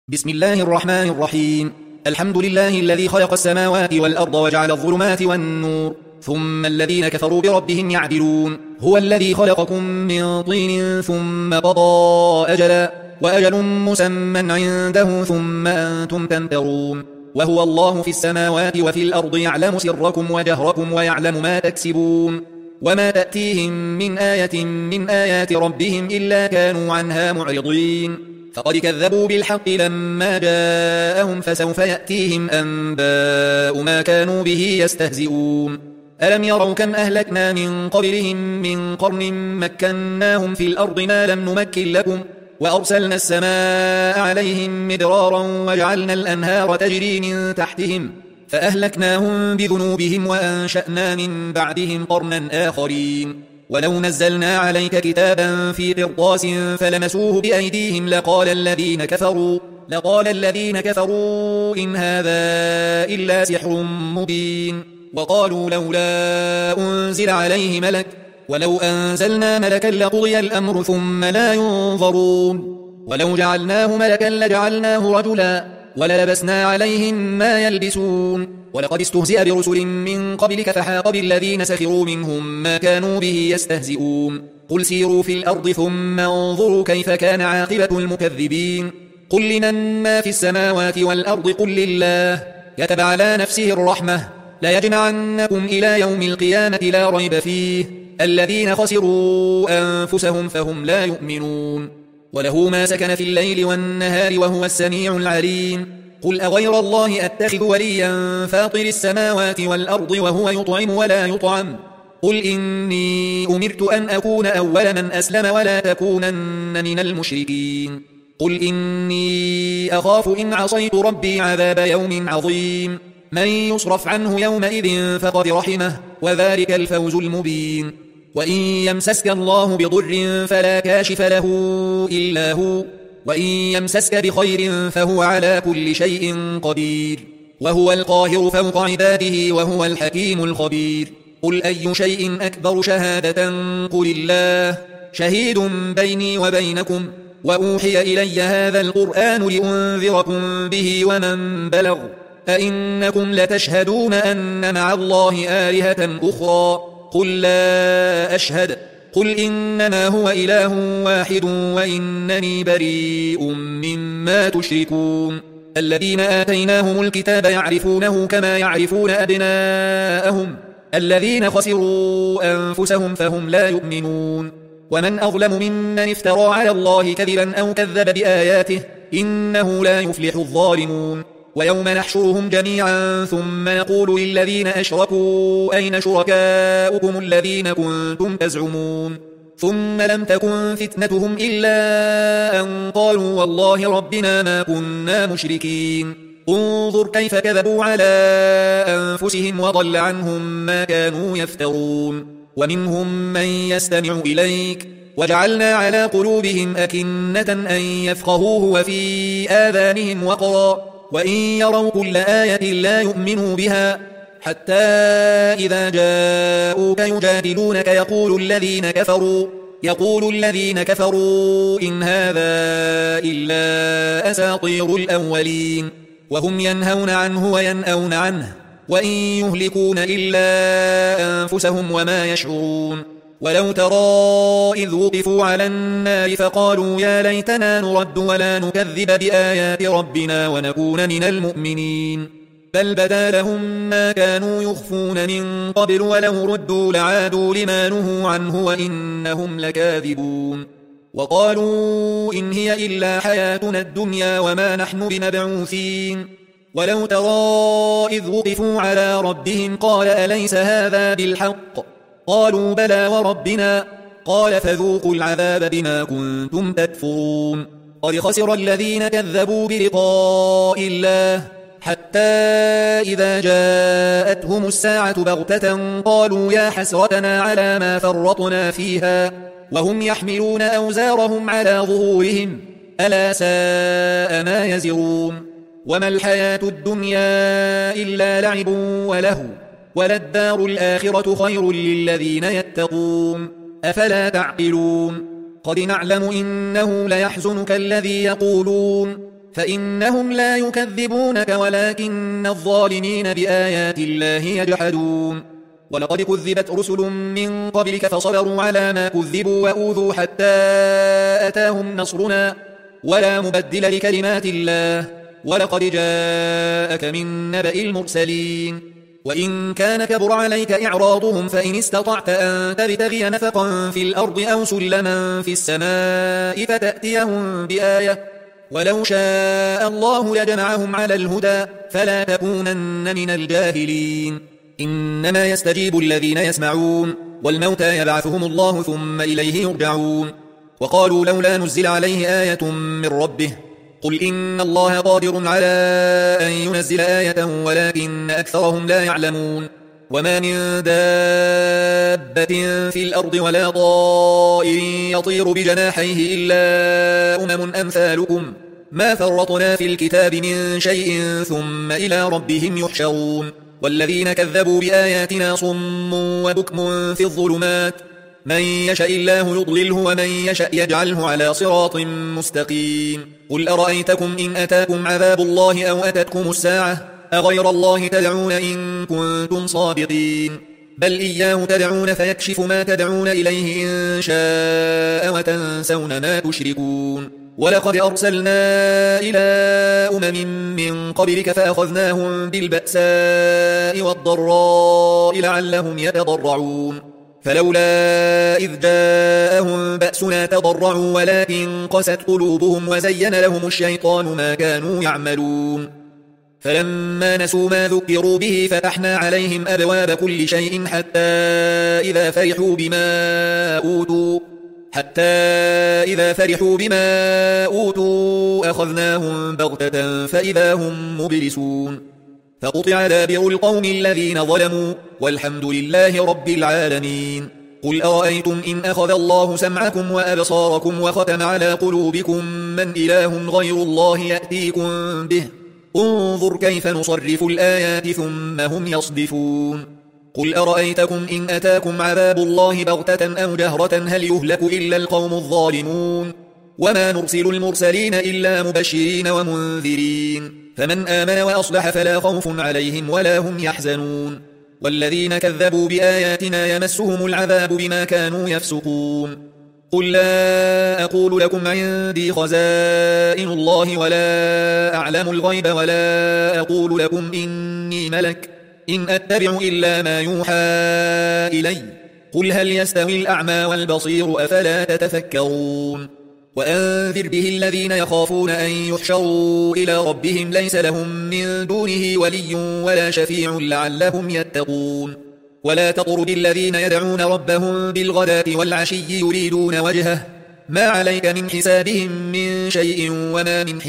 بسم الله الرحمن الرحيم. الحمد لله الذي خلق السماوات والأرض وجعل الظلمات والنور ثم الذين كفروا بربهم يعدلون. هو الذي خلقكم من طين ثم قضى أجلا وأجل مسمى عنده ثم أنتم تمترون. وهو الله في السماوات وفي الأرض يعلم سركم وجهركم ويعلم ما تكسبون. وما تأتيهم من آية من آيات ربهم إلا كانوا عنها معرضين. فقد كذبوا بالحق لما جاءهم فسوف يأتيهم أنباء ما كانوا به يستهزئون. ألم يروا كم أهلكنا من قبلهم من قرن مكناهم في الأرض ما لم نمكن لكم وأرسلنا السماء عليهم مدرارا وجعلنا الأنهار تجري من تحتهم فأهلكناهم بذنوبهم وأنشأنا من بعدهم قرنا آخرين. ولو نزلنا عليك كتابا في قرطاس فلمسوه بأيديهم لقال الذين كفروا إن هذا إلا سحر مبين. وقالوا لولا أنزل عليه ملك ولو أنزلنا ملكا لقضي الأمر ثم لا ينظرون. ولو جعلناه ملكا لجعلناه رجلا وللبسنا عليهم ما يلبسون. ولقد استهزئ برسل من قبلك فحاق بالذين سخروا منهم ما كانوا به يستهزئون. قل سيروا في الأرض ثم انظروا كيف كان عاقبة المكذبين. قل لمن ما في السماوات والأرض قل لله كتب على نفسه الرحمة ليجمعنكم إلى يوم القيامة لا ريب فيه الذين خسروا أنفسهم فهم لا يؤمنون. وله ما سكن في الليل والنهار وهو السميع العليم. قل أغير الله أتخذ وليا فاطر السماوات والأرض وهو يطعم ولا يطعم. قل إني أمرت أن أكون أول من أسلم ولا تكونن من المشركين. قل إني أخاف إن عصيت ربي عذاب يوم عظيم. من يصرف عنه يومئذ فقد رحمه وذلك الفوز المبين. وإن يمسسك الله بضر فلا كاشف له إلا هو وإن يمسسك بخير فهو على كل شيء قدير. وهو القاهر فوق عباده وهو الحكيم الخبير. قل أي شيء أكبر شهادة قل الله شهيد بيني وبينكم وأوحي إلي هذا القرآن لأنذركم به ومن بلغ أئنكم لتشهدون أن مع الله آلهة أخرى قل لا أشهد. قل إنما هو إله واحد وإنني بريء مما تشركون. الذين آتيناهم الكتاب يعرفونه كما يعرفون أبناءهم الذين خسروا أنفسهم فهم لا يؤمنون. ومن أظلم ممن افترى على الله كذبا أو كذب بآياته إنه لا يفلح الظالمون. ويوم نحشرهم جميعا ثم نقول للذين أشركوا أين شركاؤكم الذين كنتم تزعمون ثم لم تكن فتنتهم إلا أن قالوا والله ربنا ما كنا مشركين. انظر كيف كذبوا على أنفسهم وضل عنهم ما كانوا يفترون. ومنهم من يستمع إليك وجعلنا على قلوبهم أكنة أن يفقهوه وفي آذانهم وقرا وإن يروا كل آية لا يؤمنوا بها حتى إذا جاءوك يجادلونك يقول الذين كفروا إن هذا إلا أساطير الأولين. وهم ينهون عنه وينأون عنه وإن يهلكون إلا أنفسهم وما يشعرون. ولو ترى إذ وقفوا على النار فقالوا يا ليتنا نرد ولا نكذب بآيات ربنا ونكون من المؤمنين بل بدا لهم ما كانوا يخفون من قبل ولو ردوا لعادوا لما نهوا عنه وإنهم لكاذبون. وقالوا إن هي إلا حياتنا الدنيا وما نحن بمبعوثين. ولو ترى إذ وقفوا على ربهم قال أليس هذا بالحق قالوا بلى وربنا قال فذوقوا العذاب بما كنتم تكفرون. قد خسر الذين كذبوا بلقاء الله حتى إذا جاءتهم الساعة بغتة قالوا يا حسرتنا على ما فرطنا فيها وهم يحملون أوزارهم على ظهورهم ألا ساء ما يزرون. وما الحياة الدنيا إلا لعب ولهو وللدار الآخرة خير للذين يتقون أفلا تعقلون. قد نعلم إنه ليحزنك الذي يقولون فإنهم لا يكذبونك ولكن الظالمين بآيات الله يجحدون ولقد كذبت رسل من قبلك فصبروا على ما كذبوا وأوذوا حتى أتاهم نصرنا ولا مبدل لكلمات الله ولقد جاءك من نبأ المرسلين وإن كان كبر عليك إعراضهم فإن استطعت أن تبتغي نفقا في الأرض أو سلما في السماء فتأتيهم بآية ولو شاء الله لجمعهم على الهدى فلا تكونن من الجاهلين إنما يستجيب الذين يسمعون والموتى يبعثهم الله ثم إليه يرجعون وقالوا لولا نزل عليه آية من ربه قل إن الله قادر على أن ينزل آية ولكن أكثرهم لا يعلمون وما من دابة في الأرض ولا طائر يطير بجناحيه إلا أمثالكم ما فرطنا في الكتاب من شيء ثم إلى ربهم يحشرون والذين كذبوا بآياتنا صم وبكم في الظلمات من يشاء الله يضلله ومن يشاء يجعله على صراط مستقيم قل أرأيتكم إن أتاكم عذاب الله أو أتتكم الساعة أغير الله تدعون إن كنتم صادقين بل إياه تدعون فيكشف ما تدعون إليه إن شاء وتنسون ما تشركون ولقد أرسلنا إلى من قبلك فأخذناهم بالبأساء والضراء لعلهم يتضرعون فلولا إذ جاءهم بأسنا تضرعوا ولكن قست قلوبهم وزين لهم الشيطان ما كانوا يعملون فلما نسوا ما ذكروا به فتحنا عليهم أبواب كل شيء حتى إذا فرحوا بما أوتوا أخذناهم بغتة فإذا هم مبلسون فقطع دابر القوم الذين ظلموا والحمد لله رب العالمين قل أرأيتم إن أخذ الله سمعكم وأبصاركم وختم على قلوبكم من إله غير الله يأتيكم به انظر كيف نصرف الآيات ثم هم يصدفون قل أرأيتكم إن أتاكم عذاب الله بغتة أو جهرة هل يهلك إلا القوم الظالمون وما نرسل المرسلين إلا مبشرين ومنذرين فمن آمن وأصلح فلا خوف عليهم ولا هم يحزنون والذين كذبوا بآياتنا يمسهم العذاب بما كانوا يفسقون قل لا أقول لكم عندي خزائن الله ولا أعلم الغيب ولا أقول لكم إني ملك إن أتبع إلا ما يوحى إلي قل هل يستوي الأعمى والبصير أفلا تتفكرون وأنذر به الذين يخافون أن يحشروا إلى ربهم ليس لهم من دونه ولي ولا شفيع لعلهم يتقون ولا تطرد الذين يدعون ربهم بالغداة والعشي يريدون وجهه ما عليك من حسابهم من شيء وما من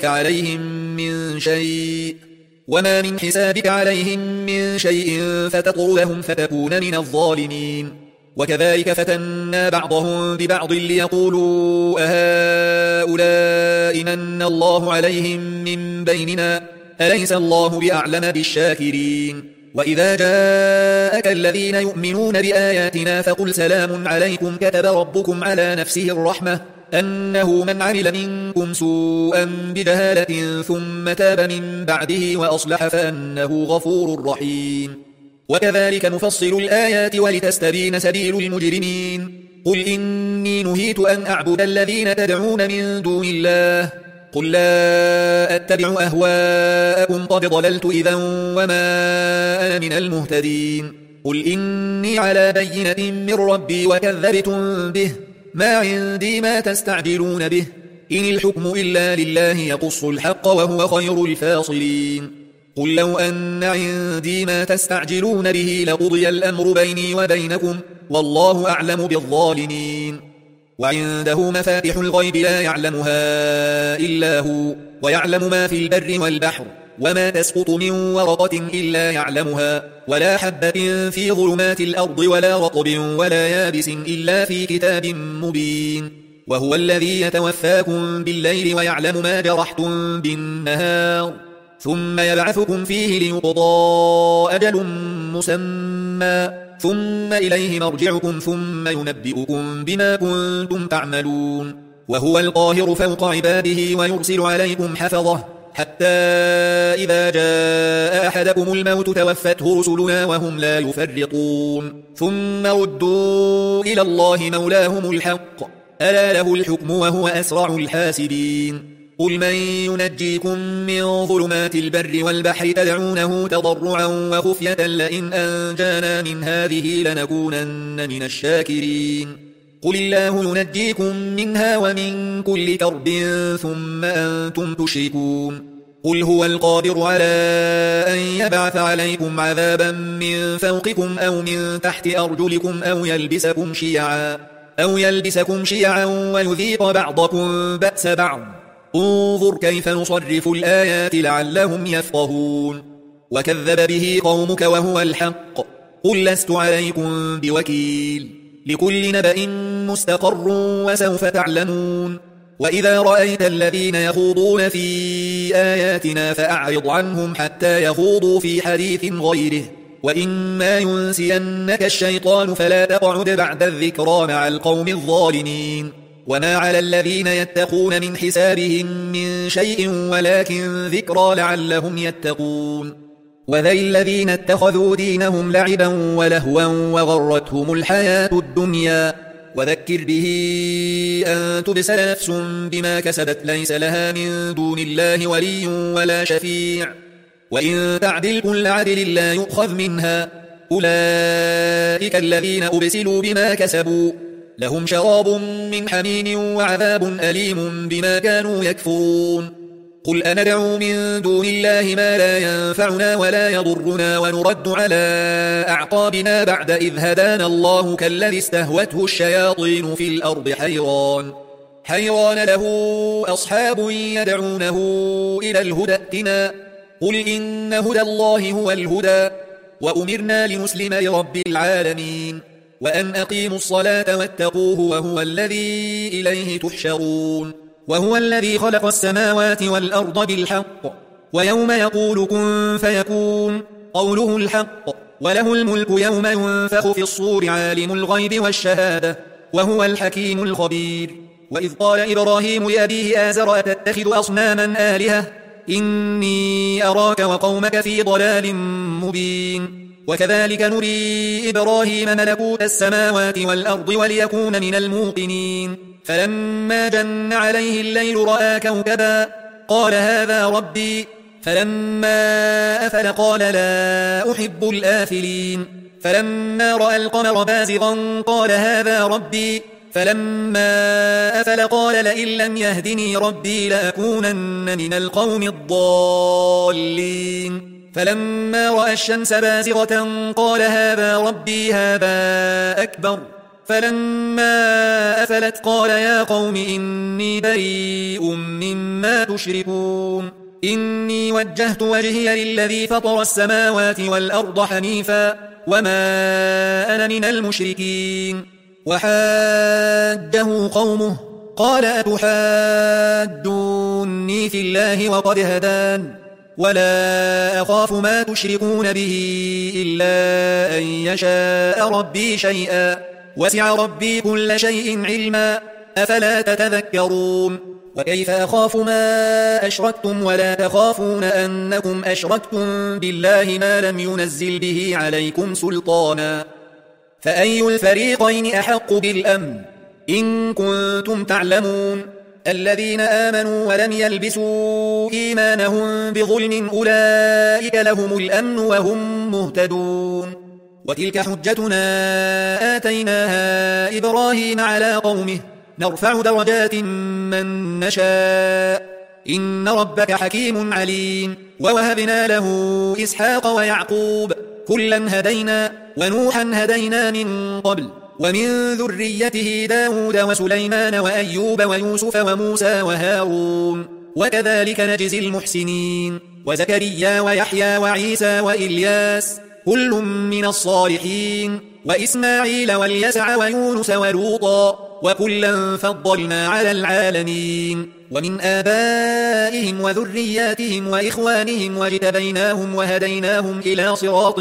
حسابك عليهم من شيء فتطردهم فتكون من الظالمين وكذلك فتنا بعضهم ببعض ليقولوا أهؤلاء من الله عليهم من بيننا أليس الله بأعلم بالشاكرين وإذا جاءك الذين يؤمنون بآياتنا فقل سلام عليكم كتب ربكم على نفسه الرحمة أنه من عمل منكم سوءا بجهالة ثم تاب من بعده وأصلح فأنه غفور رحيم وكذلك نفصل الآيات ولتستبين سبيل المجرمين قل إني نهيت أن أعبد الذين تدعون من دون الله قل لا أتبع أهواءكم قد ضللت إذا وما أنا من المهتدين قل إني على بينة من ربي وكذبتم به ما عندي ما تستعجلون به إن الحكم إلا لله يقص الحق وهو خير الفاصلين قل لو أن عندي ما تستعجلون به لقضي الأمر بيني وبينكم والله أعلم بالظالمين وعنده مفاتح الغيب لا يعلمها إلا هو ويعلم ما في البر والبحر وما تسقط من ورقة إلا يعلمها ولا حبة في ظلمات الأرض ولا رطب ولا يابس إلا في كتاب مبين وهو الذي يتوفاكم بالليل ويعلم ما جرحتم بالنهار ثم يبعثكم فيه ليقضى أجل مسمى ثم إليه مرجعكم ثم ينبئكم بما كنتم تعملون وهو القاهر فوق عباده ويرسل عليكم حفظه حتى إذا جاء أحدكم الموت توفته رسلنا وهم لا يفرطون ثم ردوا إلى الله مولاهم الحق ألا له الحكم وهو أسرع الحاسبين قل من ينجيكم من ظلمات البر والبحر تدعونه تضرعا وخفية لئن أنجانا من هذه لنكونن من الشاكرين قل الله ينجيكم منها ومن كل كرب ثم أنتم تشركون قل هو القادر على أن يبعث عليكم عذابا من فوقكم أو من تحت أرجلكم أو يلبسكم شيعا ويذيق بعضكم بأس بعض انظر كيف نصرف الآيات لعلهم يفقهون وكذب به قومك وهو الحق قل لست عليكم بوكيل لكل نبأ مستقر وسوف تعلمون وإذا رأيت الذين يخوضون في آياتنا فأعرض عنهم حتى يخوضوا في حديث غيره وإما ينسينك الشيطان فلا تقعد بعد الذكرى مع القوم الظالمين وما على الذين يتقون من حسابهم من شيء ولكن ذكرى لعلهم يتقون وذل الذين اتخذوا دينهم لعبا ولهوا وغرتهم الحياة الدنيا وذكر به أن تبسل نفس بما كسبت ليس لها من دون الله ولي ولا شفيع وإن تعدل كل عدل لا يؤخذ منها أولئك الذين أبسلوا بما كسبوا لهم شراب من حميم وعذاب أليم بما كانوا يكفرون قل أندعو من دون الله ما لا ينفعنا ولا يضرنا ونرد على أعقابنا بعد إذ هدانا الله كالذي استهوته الشياطين في الأرض حيران له أصحاب يدعونه إلى الهدى ائتنا قل إن هدى الله هو الهدى وأمرنا لنسلم لرب العالمين وأن أقيموا الصلاة واتقوه وهو الذي إليه تحشرون وهو الذي خلق السماوات والأرض بالحق ويوم يقول كن فيكون قوله الحق وله الملك يوم ينفخ في الصور عالم الغيب والشهادة وهو الحكيم الخبير وإذ قال إبراهيم لأبيه آزر أتتخذ أصناما آلهة إني أراك وقومك في ضلال مبين وكذلك نري إبراهيم ملكوت السماوات والأرض وليكون من الموقنين فلما جن عليه الليل رأى كوكبا قال هذا ربي فلما أفل قال لا أحب الآفلين فلما رأى القمر بازغا قال هذا ربي فلما أفل قال لئن لم يهدني ربي لأكونن من القوم الضالين فلما رأى الشمس بازغة قال هذا ربي هذا أكبر فلما أفلت قال يا قوم إني بريء مما تشركون إني وجهت وجهي للذي فطر السماوات والأرض حنيفا وما أنا من المشركين وحاجه قومه قال أتحاجوني في الله وقد هدان ولا أخاف ما تشركون به إلا أن يشاء ربي شيئا وسع ربي كل شيء علما أفلا تتذكرون وكيف أخاف ما أشركتم ولا تخافون أنكم أشركتم بالله ما لم ينزل به عليكم سلطانا فأي الفريقين أحق بالأمن إن كنتم تعلمون الذين آمنوا ولم يلبسوا إيمانهم بظلم أولئك لهم الأمن وهم مهتدون وتلك حجتنا آتيناها إبراهيم على قومه نرفع درجات من نشاء إن ربك حكيم عليم ووهبنا له إسحاق ويعقوب كلا هدينا ونوحا هدينا من قبل ومن ذريته داود وسليمان وأيوب ويوسف وموسى وهارون وكذلك نجزي المحسنين وزكريا ويحيى وعيسى وإلياس كل من الصالحين وإسماعيل واليسع ويونس ولوطا وكلا فضلنا على العالمين ومن آبائهم وذرياتهم وإخوانهم واجتبيناهم وهديناهم إلى صراط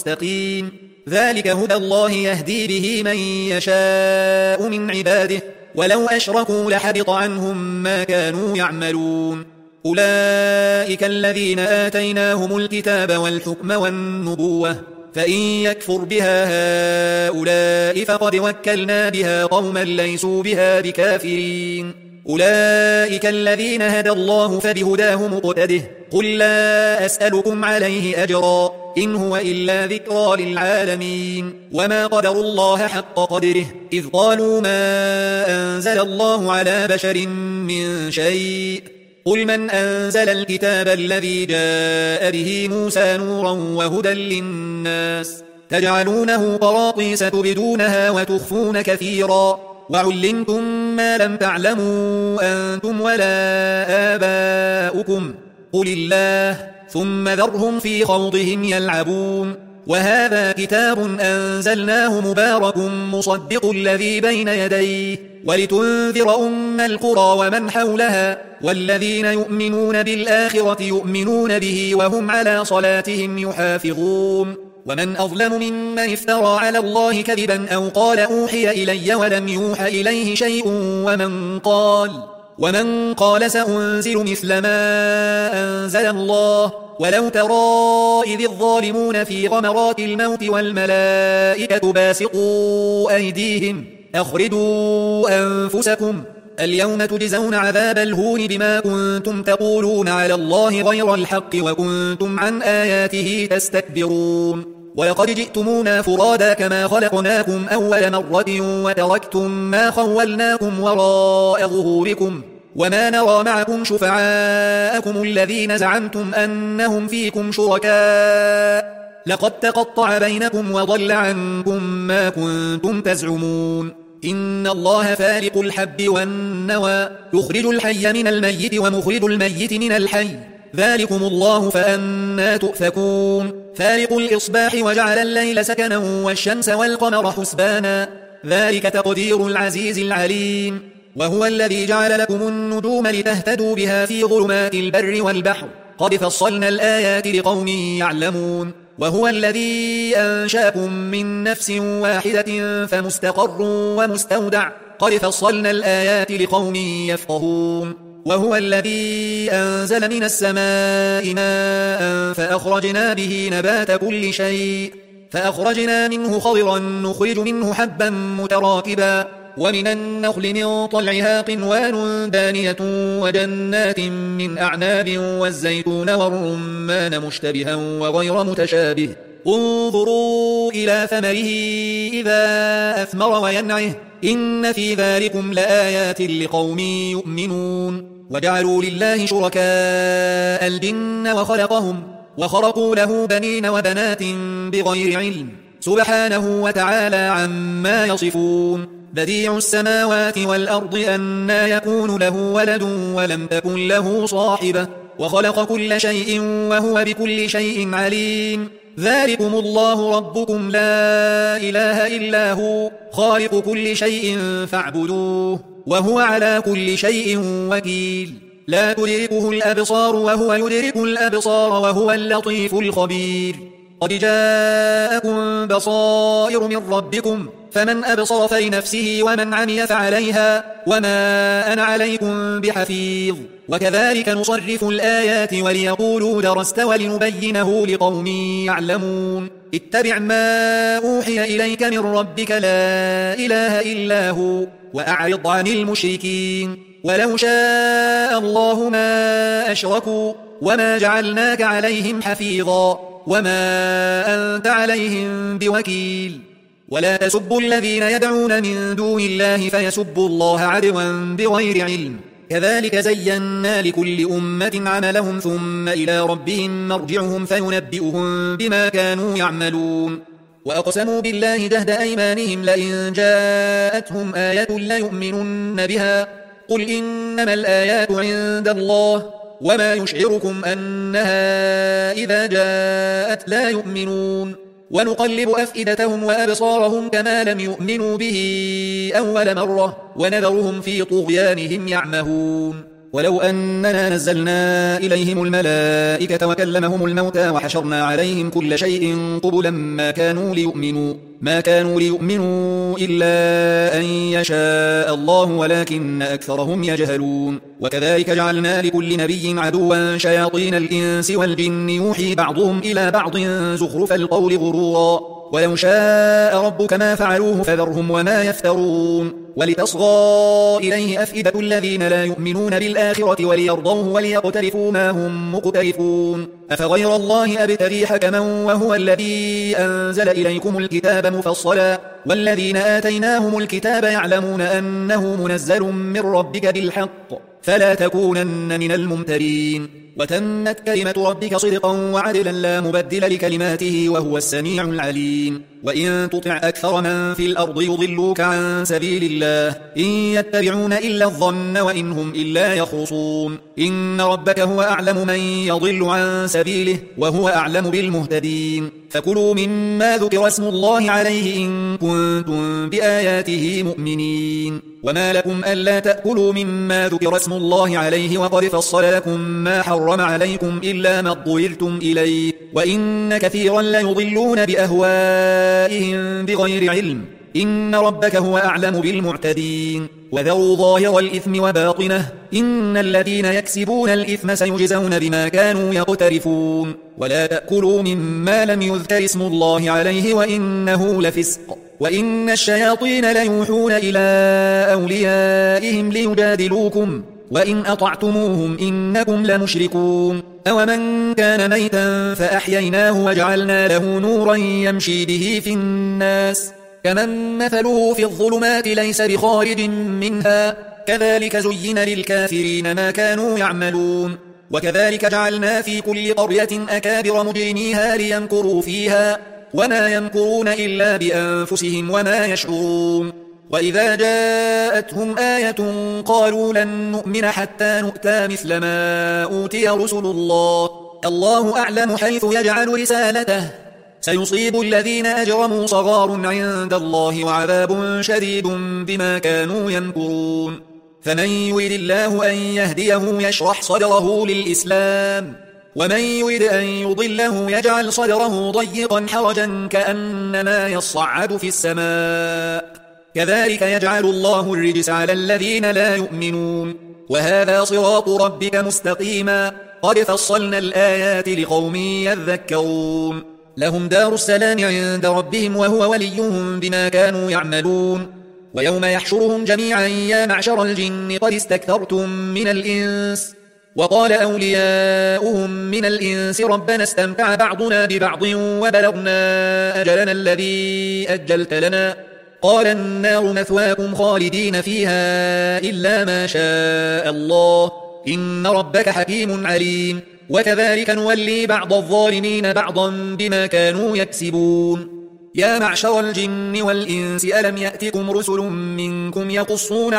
مستقيم ذلك هدى الله يهدي به من يشاء من عباده ولو أشركوا لحبط عنهم ما كانوا يعملون أولئك الذين آتيناهم الكتاب والحكم والنبوة فإن يكفر بها هؤلاء فقد وكلنا بها قوما ليسوا بها بكافرين أولئك الذين هدى الله فبهداه مقتده قل لا أسألكم عليه أجرا إن هو إلا ذكرى للعالمين وما قدروا الله حق قدره إذ قالوا ما أنزل الله على بشر من شيء قل من أنزل الكتاب الذي جاء به موسى نورا وهدى للناس تجعلونه قراطيس تبدونها وتخفون كثيرا وعلمتم ما لم تعلموا أنتم ولا آباؤكم قل الله ثم ذرهم في خوضهم يلعبون وهذا كتاب أنزلناه مبارك مصدق الذي بين يديه ولتنذر القرى ومن حولها والذين يؤمنون بالآخرة يؤمنون به وهم على صلاتهم يحافظون ومن أظلم ممن افترى على الله كذبا أو قال أوحي إلي ولم يوح إليه شيء ومن قال سأنزل مثل ما أنزل الله ولو ترى إذ الظالمون في غمرات الموت والملائكة باسطوا أيديهم أخرجوا أنفسكم اليوم تجزون عذاب الهون بما كنتم تقولون على الله غير الحق وكنتم عن آياته تستكبرون ولقد جئتمونا فرادا كما خلقناكم أول مرة وتركتم ما خولناكم وراء ظهوركم وما نرى معكم شفعاءكم الذين زعمتم أنهم فيكم شركاء لقد تقطع بينكم وضل عنكم ما كنتم تزعمون إن الله فارق الحب والنوى يخرج الحي من الميت ومخرج الميت من الحي ذلكم الله فأنى تؤفكون فارق الإصباح وجعل الليل سكنا والشمس والقمر حسبانا ذلك تقدير العزيز العليم وهو الذي جعل لكم النجوم لتهتدوا بها في ظلمات البر والبحر قد فصلنا الآيات لقوم يعلمون وهو الذي أنشأكم من نفس واحدة فمستقر ومستودع قد فصلنا الآيات لقوم يفقهون وهو الذي أنزل من السماء ماء فأخرجنا به نبات كل شيء فأخرجنا منه خضرا نخرج منه حبا متراكبا ومن النخل من طلعها قنوان دانية وجنات من أعناب والزيتون والرمان مشتبها وغير متشابه انظروا إلى ثمره إذا أثمر وينعه إن في ذلكم لآيات لقوم يؤمنون وجعلوا لله شركاء الجن وخرقوا له بنين وبنات بغير علم سبحانه وتعالى عما يصفون بديع السماوات والأرض أنى يكون له ولد ولم تكن له صاحبة وخلق كل شيء وهو بكل شيء عليم ذلكم الله ربكم لا إله إلا هو خالق كل شيء فاعبدوه وهو على كل شيء وكيل لا تدركه الأبصار وهو يدرك الأبصار وهو اللطيف الخبير قد جاءكم بصائر من ربكم فمن أبصر فلنفسه ومن عمي فعليها وما أنا عليكم بحفيظ وكذلك نصرف الآيات وليقولوا درست ولنبينه لقوم يعلمون اتبع ما أوحي إليك من ربك لا إله إلا هو وأعرض عن المشركين ولو شاء الله ما أشركوا وما جعلناك عليهم حفيظا وما أنت عليهم بوكيل ولا تسبوا الذين يدعون من دون الله فيسبوا الله عدوا بغير علم كذلك زينا لكل أمة عملهم ثم إلى ربهم مرجعهم فينبئهم بما كانوا يعملون وأقسموا بالله جهد أيمانهم لئن جاءتهم آية ليؤمنن بها قل إنما الآيات عند الله وما يشعركم أنها إذا جاءت لا يؤمنون ونقلب أفئدتهم وأبصارهم كما لم يؤمنوا به أول مرة ونذرهم في طغيانهم يعمهون ولو أننا نزلنا إليهم الملائكة وكلمهم الموتى وحشرنا عليهم كل شيء قبلا ما كانوا ليؤمنوا إلا أن يشاء الله ولكن أكثرهم يجهلون. وكذلك جعلنا لكل نبي عدوا شياطين الإنس والجن يوحي بعضهم إلى بعض زخرف القول غرورا ولو شاء ربك ما فعلوه فذرهم وما يفترون. ولتصغى إليه أفئدة الذين لا يؤمنون بالآخرة وليرضوه وليقترفوا ما هم مقترفون. أفغير الله أبتغي حكما وهو الذي أنزل إليكم الكتاب مفصلا والذين آتيناهم الكتاب يعلمون أنه منزل من ربك بالحق فلا تكونن من الممترين. وتمت كلمة ربك صدقا وعدلا لا مبدل لكلماته وهو السميع العليم. وإن تطع أكثر من في الأرض يضلوك عن سبيل الله إن يتبعون إلا الظن وإن هم إلا يخرصون. إن ربك هو أعلم من يضل عن سبيله وهو أعلم بالمهتدين. فكلوا مما ذكر اسم الله عليه إن كنتم بآياته مؤمنين. وما لكم ألا تأكلوا مما ذكر اسم الله عليه وقد فصل لكم ما حرم عليكم إلا ما اضطررتم إليه وإن كثيرا ليضلون بأهوائهم بغير علم. إن ربك هو أعلم بالمعتدين. وذروا ظاهر الإثم وباطنه إن الذين يكسبون الإثم سيجزون بما كانوا يقترفون. ولا تأكلوا مما لم يذكر اسم الله عليه وإنه لفسق وإن الشياطين ليوحون إلى أوليائهم ليجادلوكم وإن أطعتموهم إنكم لمشركون. أومن كان ميتا فأحييناه وجعلنا له نورا يمشي به في الناس كمن مثله في الظلمات ليس بخارج منها كذلك زين للكافرين ما كانوا يعملون. وكذلك جعلنا في كل قرية أكابر مجرميها ليمكروا فيها وما يمكرون إلا بأنفسهم وما يشعرون. وإذا جاءتهم آية قالوا لن نؤمن حتى نؤتى مثل ما أوتي رسل الله أعلم حيث يجعل رسالته سيصيب الذين أجرموا صغار عند الله وعذاب شديد بما كانوا يمكرون. فمن يرد الله أن يهديه يشرح صدره للإسلام ومن يرد أن يضله يجعل صدره ضيقا حرجا كأنما يصعد في السماء كذلك يجعل الله الرجس على الذين لا يؤمنون. وهذا صراط ربك مستقيما قد فصلنا الآيات لقوم يذكرون. لهم دار السلام عند ربهم وهو وليهم بما كانوا يعملون. ويوم يحشرهم جميعا يا معشر الجن قد استكثرتم من الإنس وقال أولياؤهم من الإنس ربنا استمتع بعضنا ببعض وبلغنا أجلنا الذي أجلت لنا قال النار مثواكم خالدين فيها إلا ما شاء الله إن ربك حكيم عليم. وكذلك نولي بعض الظالمين بعضا بما كانوا يكسبون. يا معشر الجن والإنس ألم يأتكم رسل منكم يقصون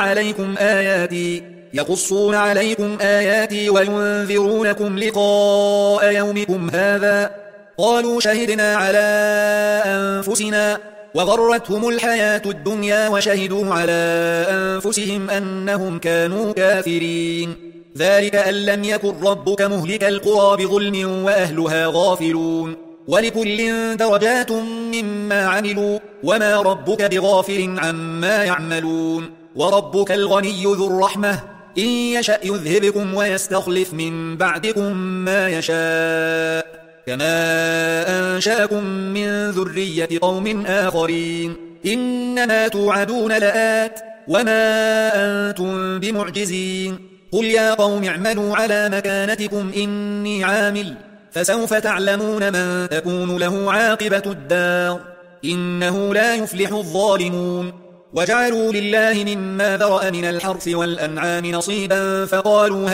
عليكم آياتي وينذرونكم لقاء يومكم هذا قالوا شهدنا على أنفسنا وغرتهم الحياة الدنيا وشهدوا على أنفسهم أنهم كانوا كافرين. ذلك أن لم يكن ربك مهلك القرى بظلم وأهلها غافلون. ولكل درجات مما عملوا وما ربك بغافل عما يعملون. وربك الغني ذو الرحمة إن يشأ يذهبكم ويستخلف من بعدكم ما يشاء كما أنشأكم من ذرية قوم آخرين. إنما توعدون لآت وما أنتم بمعجزين. قل يا قوم اعملوا على مكانتكم إني عامل فسوف تعلمون من تكون له عاقبة الدار إنه لا يفلح الظالمون. وجعلوا لله مما ذرأ من الحرث والأنعام نصيبا فقالوا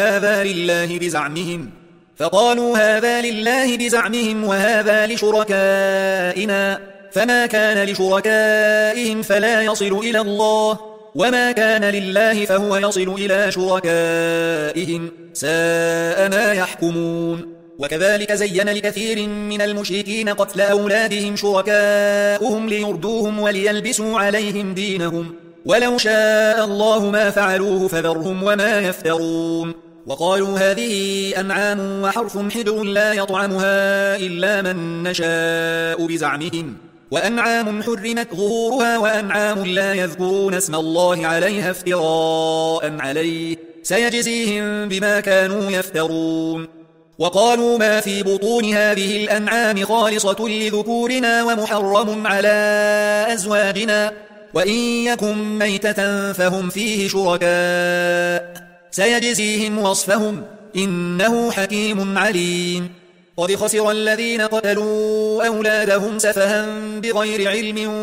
هذا لله بزعمهم وهذا لشركائنا فما كان لشركائهم فلا يصل إلى الله وما كان لله فهو يصل إلى شركائهم ساء ما يحكمون. وكذلك زين لكثير من المشركين قتل أولادهم شركاؤهم ليردوهم وليلبسوا عليهم دينهم ولو شاء الله ما فعلوه فذرهم وما يفترون. وقالوا هذه أنعام وحرث حجر لا يطعمها إلا من نشاء بزعمهم وأنعام حرمت ظهورها وأنعام لا يذكرون اسم الله عليها افتراء عليه سيجزيهم بما كانوا يفترون وقالوا ما في بطون هذه الأنعام خالصة لذكورنا ومحرم على أزواجنا وإن يكن ميتة فهم فيه شركاء سيجزيهم وصفهم إنه حكيم عليم قد خسر الذين قتلوا أولادهم سفها بغير علم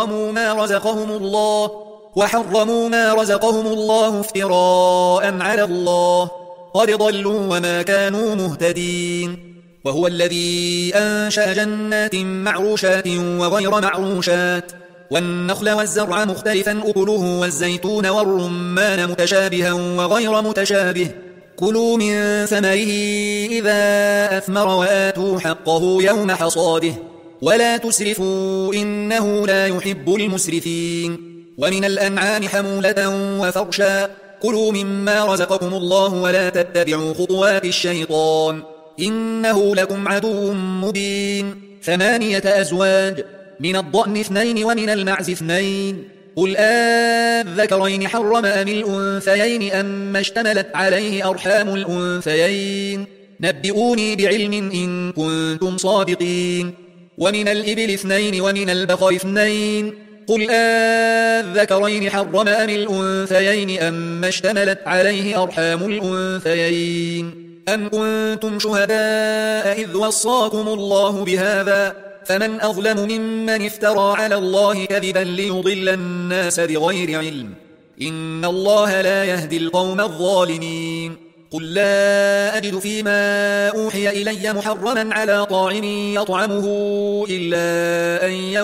وحرموا ما رزقهم الله افتراء على الله قد ضلوا وما كانوا مهتدين وهو الذي أنشأ جنات معروشات وغير معروشات والنخل والزرع مختلفا أكله والزيتون والرمان متشابها وغير متشابه كلوا من ثمره إذا أثمر وآتوا حقه يوم حصاده ولا تسرفوا إنه لا يحب المسرفين ومن الأنعام حمولة وفرشا كلوا مما رزقكم الله ولا تتبعوا خطوات الشيطان إنه لكم عدو مبين 8 أزواج من الضأن 2 ومن المعز 2 قل الذكرين حرم أم الأنثيين أما اشتملت عليه أرحام الأنثيين نبئوني بعلم إن كنتم صادقين ومن الإبل 2 ومن البقر 2 قل الذكرين حرم أم الأنثيين أما اشتملت عليه أرحام الأنثيين أم كنتم شهداء إذ وصاكم الله بهذا فمن أظلم ممن افترى على الله كذبا ليضل الناس بغير علم إن الله لا يهدي القوم الظالمين قل لا أجد فيما أوحي إلي محرما على طاعم يطعمه إلا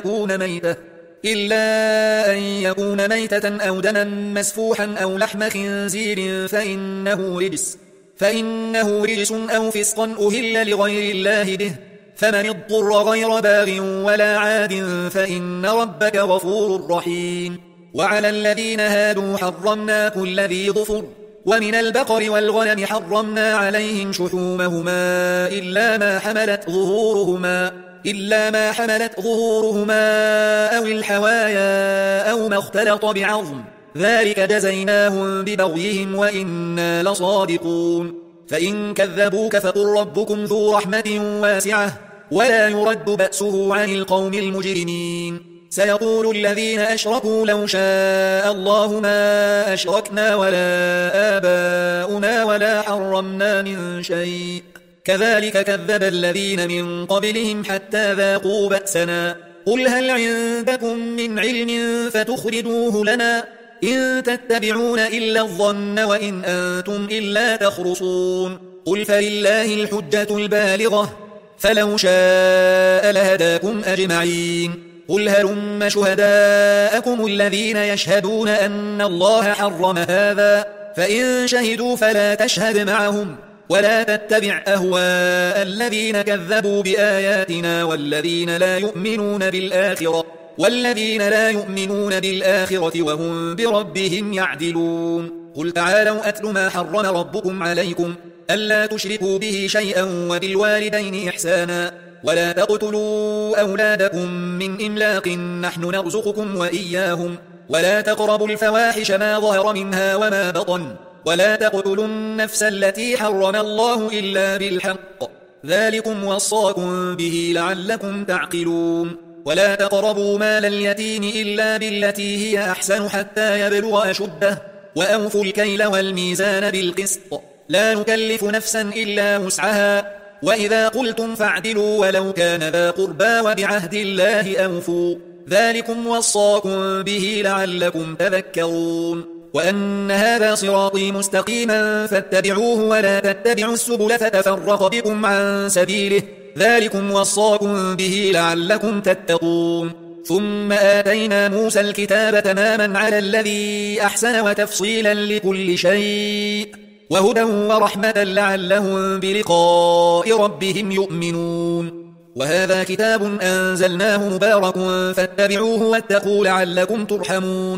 أن يكون ميتة أو دما مسفوحا أو لحم خنزير فإنه رجس أو فسقا أهل لغير الله به فمن اضطر غير باغ ولا عاد فإن ربك غفور رحيم وعلى الذين هادوا حرمنا كل ذي ظفر ومن البقر والغنم حرمنا عليهم شحومهما إلا ما حملت ظهورهما أو الحوايا أو ما اختلط بعظم ذلك جزيناهم ببغيهم وإنا لصادقون فإن كذبوك فقل ربكم ذو رحمة واسعة ولا يرد بأسه عن القوم المجرمين سيقول الذين أشركوا لو شاء الله ما أشركنا ولا آباؤنا ولا حرمنا من شيء كذلك كذب الذين من قبلهم حتى ذاقوا بأسنا قل هل عندكم من علم فتخرجوه لنا إن تتبعون إلا الظن وإن أنتم إلا تخرصون قل فلله الحجة البالغة فلو شاء لهداكم أجمعين قل هلم شهداءكم الذين يشهدون أن الله حرم هذا فإن شهدوا فلا تشهد معهم ولا تتبع أهواء الذين كذبوا بآياتنا والذين لا يؤمنون بالآخرة وهم بربهم يعدلون قل تعالوا أتل ما حرم ربكم عليكم ألا تشركوا به شيئا وبالوالدين إحسانا ولا تقتلوا أولادكم من إملاق نحن نرزقكم وإياهم ولا تقربوا الفواحش ما ظهر منها وما بطن ولا تقتلوا النفس التي حرم الله إلا بالحق ذلكم وصاكم به لعلكم تعقلون ولا تقربوا مال اليتيم إلا بالتي هي أحسن حتى يبلغ أشده وأوفوا الكيل والميزان بالقسط لا نكلف نفسا إلا وسعها وإذا قلتم فاعدلوا ولو كان ذا قربى وبعهد الله أوفوا ذلكم وصاكم به لعلكم تذكرون وأن هذا صراطي مستقيما فاتبعوه ولا تتبعوا السبل فتفرق بكم عن سبيله ذلكم وصاكم به لعلكم تتقون ثم آتينا موسى الكتاب تماما على الذي أحسن وتفصيلا لكل شيء وهدى ورحمة لعلهم بلقاء ربهم يؤمنون وهذا كتاب أنزلناه مبارك فاتبعوه واتقوا لعلكم ترحمون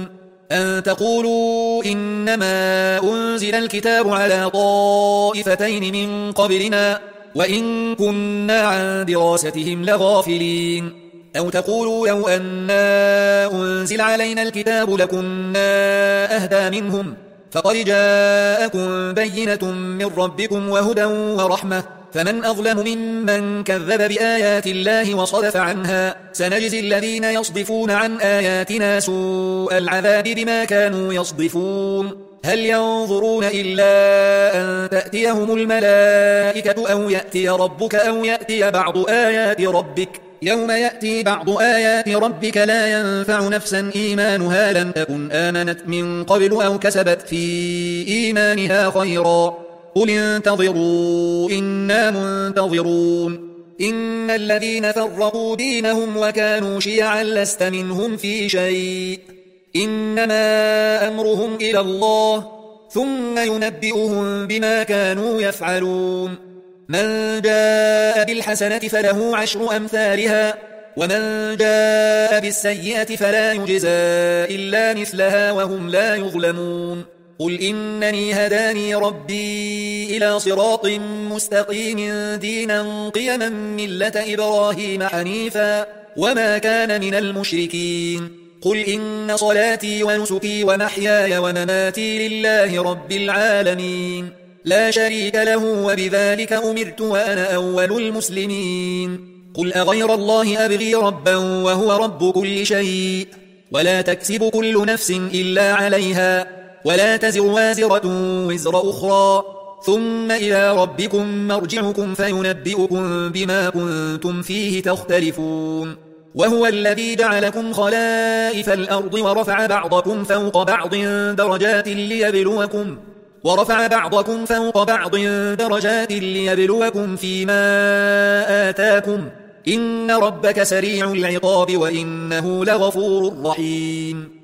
أن تقولوا إنما أنزل الكتاب على طائفتين من قبلنا وإن كنا عن دراستهم لغافلين أو تقولوا لو أنا أنزل علينا الكتاب لكنا أهدى منهم فقد جاءكم بينة من ربكم وهدى ورحمة فمن أظلم ممن كذب بآيات الله وصدف عنها سنجزي الذين يصدفون عن آياتنا سوء العذاب بما كانوا يصدفون هل ينظرون إلا أن تأتيهم الملائكة أو يأتي ربك أو يأتي بعض آيات ربك يوم يأتي بعض آيات ربك لا ينفع نفسا إيمانها لم تكن آمنت من قبل أو كسبت في إيمانها خيرا قل انتظروا إنا منتظرون إن الذين فرقوا دينهم وكانوا شيعا لست منهم في شيء إنما أمرهم إلى الله ثم ينبئهم بما كانوا يفعلون من جاء بالحسنة فله 10 أمثالها ومن جاء بالسيئة فلا يجزى إلا مثلها وهم لا يظلمون قل إنني هداني ربي إلى صراط مستقيم دينا قيما ملة إبراهيم حنيفا وما كان من المشركين قل إن صلاتي ونسكي ومحياي ومماتي لله رب العالمين لا شريك له وبذلك أمرت وأنا أول المسلمين قل أغير الله أبغي ربا وهو رب كل شيء ولا تكسب كل نفس إلا عليها ولا تزر وازرة وزر أخرى ثم إلى ربكم مرجعكم فينبئكم بما كنتم فيه تختلفون وهو الذي جعلكم خلائف الأرض ورفع بعضكم فوق بعض درجات ليبلوكم فيما آتاكم إن ربك سريع العقاب وإنه لغفور رحيم